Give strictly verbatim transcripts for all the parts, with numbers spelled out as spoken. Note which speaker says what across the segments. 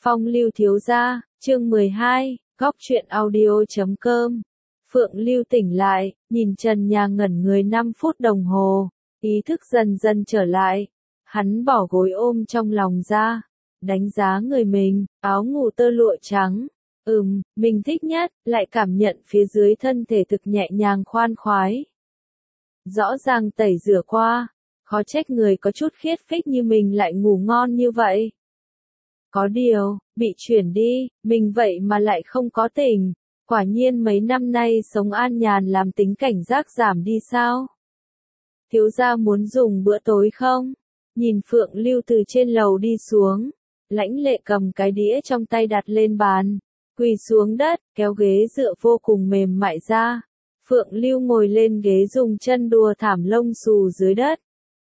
Speaker 1: Phong lưu thiếu gia, chương mười hai, góc truyện audio chấm com. Phượng Lưu tỉnh lại, nhìn trần nhà ngẩn người năm phút đồng hồ, ý thức dần dần trở lại. Hắn bỏ gối ôm trong lòng ra, đánh giá người mình, áo ngủ tơ lụa trắng. Ừm, mình thích nhất, lại cảm nhận phía dưới thân thể thực nhẹ nhàng khoan khoái. Rõ ràng tẩy rửa qua, khó trách người có chút khiết phích như mình lại ngủ ngon như vậy. Có điều, bị chuyển đi, mình vậy mà lại không có tỉnh. Quả nhiên mấy năm nay sống an nhàn làm tính cảnh giác giảm đi sao? Thiếu gia muốn dùng bữa tối không? Nhìn Phượng Lưu từ trên lầu đi xuống, Lãnh Lệ cầm cái đĩa trong tay đặt lên bàn, quỳ xuống đất, kéo ghế dựa vô cùng mềm mại ra. Phượng Lưu ngồi lên ghế dùng chân đùa thảm lông xù dưới đất.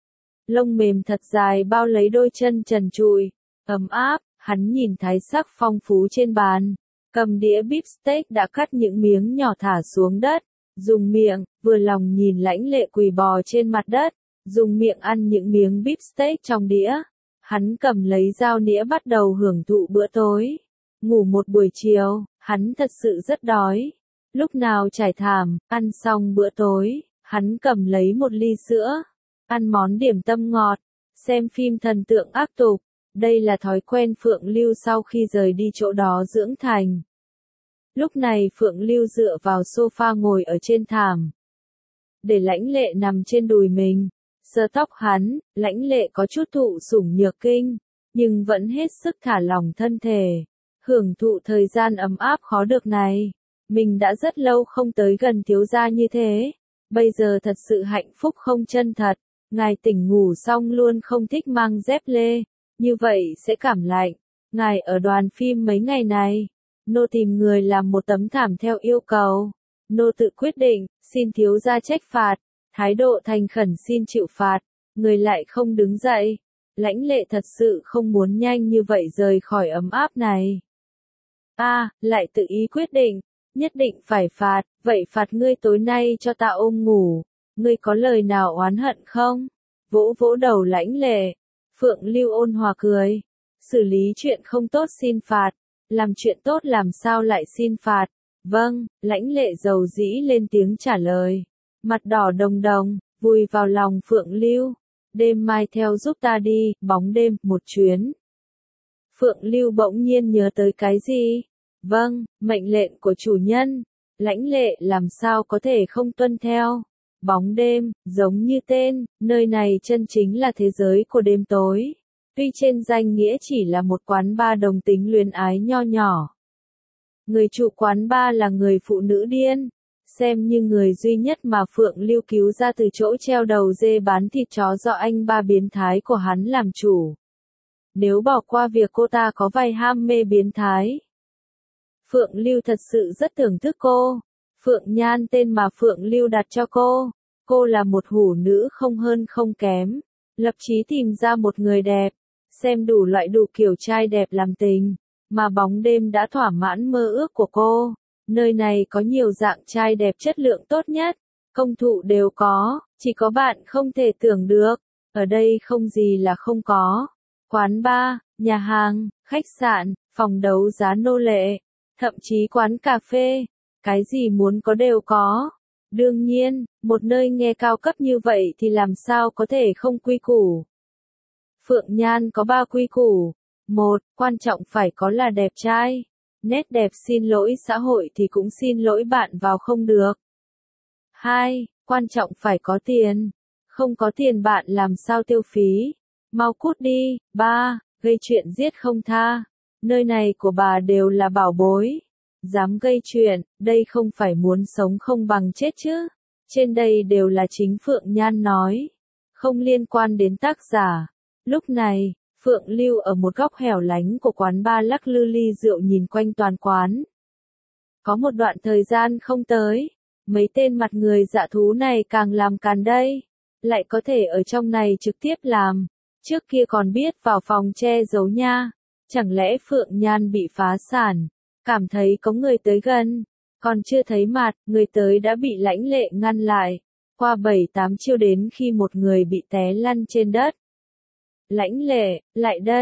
Speaker 1: Lông mềm thật dài bao lấy đôi chân trần trụi, ấm áp. Hắn nhìn thái sắc phong phú trên bàn, cầm đĩa beef steak đã cắt những miếng nhỏ thả xuống đất, dùng miệng, vừa lòng nhìn Lãnh Lệ quỳ bò trên mặt đất, dùng miệng ăn những miếng beef steak trong đĩa. Hắn cầm lấy dao nĩa bắt đầu hưởng thụ bữa tối. Ngủ một buổi chiều, hắn thật sự rất đói. Lúc nào trải thảm, ăn xong bữa tối, hắn cầm lấy một ly sữa, ăn món điểm tâm ngọt, xem phim thần tượng ác tục. Đây là thói quen Phượng Lưu sau khi rời đi chỗ đó dưỡng thành. Lúc này Phượng Lưu dựa vào sofa ngồi ở trên thảm, để Lãnh Lệ nằm trên đùi mình, sờ tóc hắn. Lãnh Lệ có chút thụ sủng nhược kinh, nhưng vẫn hết sức thả lỏng thân thể, hưởng thụ thời gian ấm áp khó được này. Mình đã rất lâu không tới gần thiếu gia như thế, bây giờ thật sự hạnh phúc không chân thật. Ngài tỉnh ngủ xong luôn không thích mang dép lê, như vậy sẽ cảm lạnh. Ngài ở đoàn phim mấy ngày này, nô tìm người làm một tấm thảm theo yêu cầu. Nô tự quyết định, xin thiếu gia trách phạt, thái độ thành khẩn xin chịu phạt. Người lại không đứng dậy. Lãnh Lệ thật sự không muốn nhanh như vậy rời khỏi ấm áp này. A, à, lại tự ý quyết định, nhất định phải phạt, vậy phạt ngươi tối nay cho ta ôm ngủ. Ngươi có lời nào oán hận không? Vỗ vỗ đầu Lãnh Lệ. Phượng Lưu ôn hòa cười, xử lý chuyện không tốt xin phạt, làm chuyện tốt làm sao lại xin phạt. Vâng, Lãnh Lệ dầu dĩ lên tiếng trả lời, mặt đỏ đồng đồng, vùi vào lòng Phượng Lưu. Đêm mai theo giúp ta đi, bóng đêm, một chuyến. Phượng Lưu bỗng nhiên nhớ tới cái gì? Vâng, mệnh lệnh của chủ nhân. Lãnh Lệ làm sao có thể không tuân theo. Bóng đêm, giống như tên, nơi này chân chính là thế giới của đêm tối. Tuy trên danh nghĩa chỉ là một quán bar đồng tính luyến ái nho nhỏ. Người chủ quán bar là người phụ nữ điên, xem như người duy nhất mà Phượng Lưu cứu ra từ chỗ treo đầu dê bán thịt chó do anh ba biến thái của hắn làm chủ. Nếu bỏ qua việc cô ta có vài ham mê biến thái, Phượng Lưu thật sự rất thưởng thức cô. Phượng Nhan tên mà Phượng Lưu đặt cho cô. Cô là một hủ nữ không hơn không kém, lập chí tìm ra một người đẹp, xem đủ loại đủ kiểu trai đẹp làm tình, mà bóng đêm đã thỏa mãn mơ ước của cô. Nơi này có nhiều dạng trai đẹp chất lượng tốt nhất, công thụ đều có, chỉ có bạn không thể tưởng được. Ở đây không gì là không có. Quán bar, nhà hàng, khách sạn, phòng đấu giá nô lệ, thậm chí quán cà phê, cái gì muốn có đều có. Đương nhiên, một nơi nghe cao cấp như vậy thì làm sao có thể không quy củ. Phượng Nhan có ba quy củ. Một, quan trọng phải có là đẹp trai. Nét đẹp xin lỗi xã hội thì cũng xin lỗi bạn vào không được. Hai, quan trọng phải có tiền. Không có tiền bạn làm sao tiêu phí. Mau cút đi. Ba, gây chuyện giết không tha. Nơi này của bà đều là bảo bối. Dám gây chuyện, đây không phải muốn sống không bằng chết chứ. Trên đây đều là chính Phượng Nhan nói, không liên quan đến tác giả. Lúc này, Phượng Lưu ở một góc hẻo lánh của quán bar lắc lư ly rượu nhìn quanh toàn quán. Có một đoạn thời gian không tới, mấy tên mặt người dạ thú này càng làm càn đây. Lại có thể ở trong này trực tiếp làm, trước kia còn biết vào phòng che giấu nha. Chẳng lẽ Phượng Nhan bị phá sản? Cảm thấy có người tới gần, còn chưa thấy mặt, người tới đã bị Lãnh Lệ ngăn lại. Qua bảy tám chiêu đến khi một người bị té lăn trên đất. Lãnh Lệ, lại đây,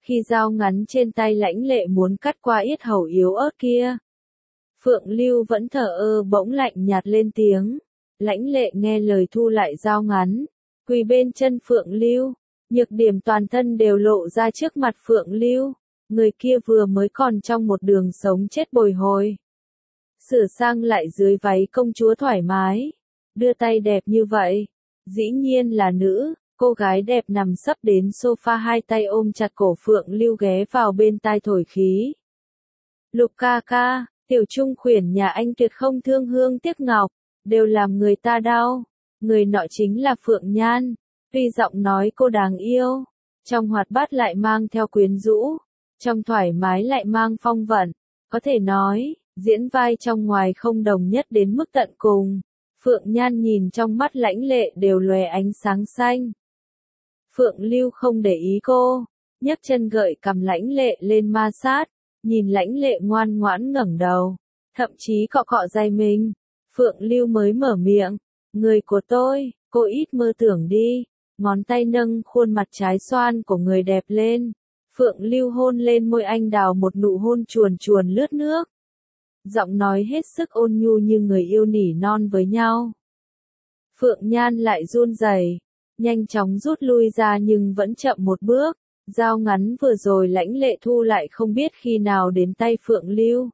Speaker 1: khi dao ngắn trên tay Lãnh Lệ muốn cắt qua yết hầu yếu ớt kia. Phượng Lưu vẫn thở ơ bỗng lạnh nhạt lên tiếng. Lãnh Lệ nghe lời thu lại dao ngắn, quỳ bên chân Phượng Lưu, nhược điểm toàn thân đều lộ ra trước mặt Phượng Lưu. Người kia vừa mới còn trong một đường sống chết bồi hồi. Sửa sang lại dưới váy công chúa thoải mái, đưa tay đẹp như vậy. Dĩ nhiên là nữ, cô gái đẹp nằm sấp đến sofa hai tay ôm chặt cổ Phượng Lưu ghé vào bên tai thổi khí. Lục ca ca, tiểu trung khuyển nhà anh tuyệt không thương hương tiếc ngọc, đều làm người ta đau. Người nọ chính là Phượng Nhan, tuy giọng nói cô đáng yêu, trong hoạt bát lại mang theo quyến rũ, trong thoải mái lại mang phong vận, có thể nói, diễn vai trong ngoài không đồng nhất đến mức tận cùng. Phượng Nhan nhìn trong mắt Lãnh Lệ đều lóe ánh sáng xanh. Phượng Lưu không để ý cô, nhấc chân gợi cầm Lãnh Lệ lên ma sát, nhìn Lãnh Lệ ngoan ngoãn ngẩng đầu, thậm chí cọ cọ dày mình. Phượng Lưu mới mở miệng, người của tôi, cô ít mơ tưởng đi, ngón tay nâng khuôn mặt trái xoan của người đẹp lên. Phượng Lưu hôn lên môi anh đào một nụ hôn chuồn chuồn lướt nước. Giọng nói hết sức ôn nhu như người yêu nỉ non với nhau. Phượng Nhan lại run rẩy, nhanh chóng rút lui ra nhưng vẫn chậm một bước. Dao ngắn vừa rồi Lãnh Lệ thu lại không biết khi nào đến tay Phượng Lưu.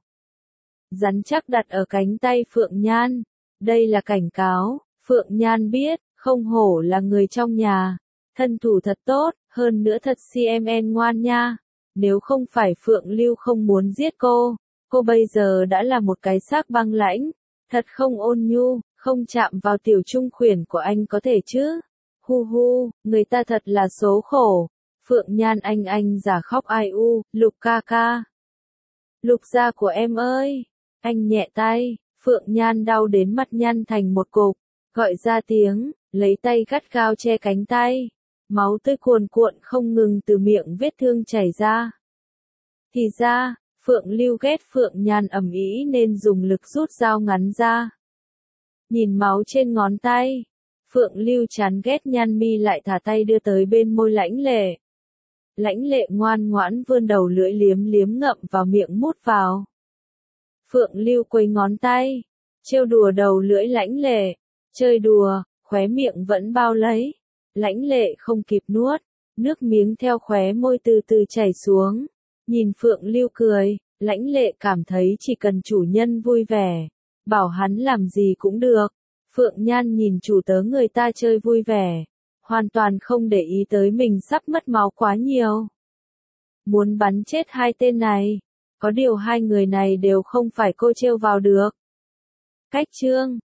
Speaker 1: Rắn chắc đặt ở cánh tay Phượng Nhan. Đây là cảnh cáo, Phượng Nhan biết, không hổ là người trong nhà. Thân thủ thật tốt, hơn nữa thật xê em en ngoan nha. Nếu không phải Phượng Lưu không muốn giết cô, cô bây giờ đã là một cái xác băng lãnh. Thật không ôn nhu, không chạm vào tiểu trung khuyển của anh có thể chứ. Hu hu, người ta thật là số khổ. Phượng Nhan anh anh giả khóc ai u, Lục ca ca. Lục gia của em ơi. Anh nhẹ tay, Phượng Nhan đau đến mặt nhăn thành một cục, gọi ra tiếng, lấy tay gắt gao che cánh tay. Máu tươi cuồn cuộn không ngừng từ miệng vết thương chảy ra. Thì ra, Phượng Lưu ghét Phượng Nhan ầm ĩ nên dùng lực rút dao ngắn ra. Nhìn máu trên ngón tay, Phượng Lưu chán ghét nhăn mi lại thả tay đưa tới bên môi Lãnh Lệ. Lãnh Lệ ngoan ngoãn vươn đầu lưỡi liếm liếm ngậm vào miệng mút vào. Phượng Lưu quấy ngón tay, trêu đùa đầu lưỡi Lãnh Lệ, chơi đùa, khóe miệng vẫn bao lấy. Lãnh Lệ không kịp nuốt, nước miếng theo khóe môi từ từ chảy xuống. Nhìn Phượng Lưu cười, Lãnh Lệ cảm thấy chỉ cần chủ nhân vui vẻ, bảo hắn làm gì cũng được. Phượng Nhan nhìn chủ tớ người ta chơi vui vẻ, hoàn toàn không để ý tới mình sắp mất máu quá nhiều. Muốn bắn chết hai tên này, có điều hai người này đều không phải cô trêu vào được. Cách chương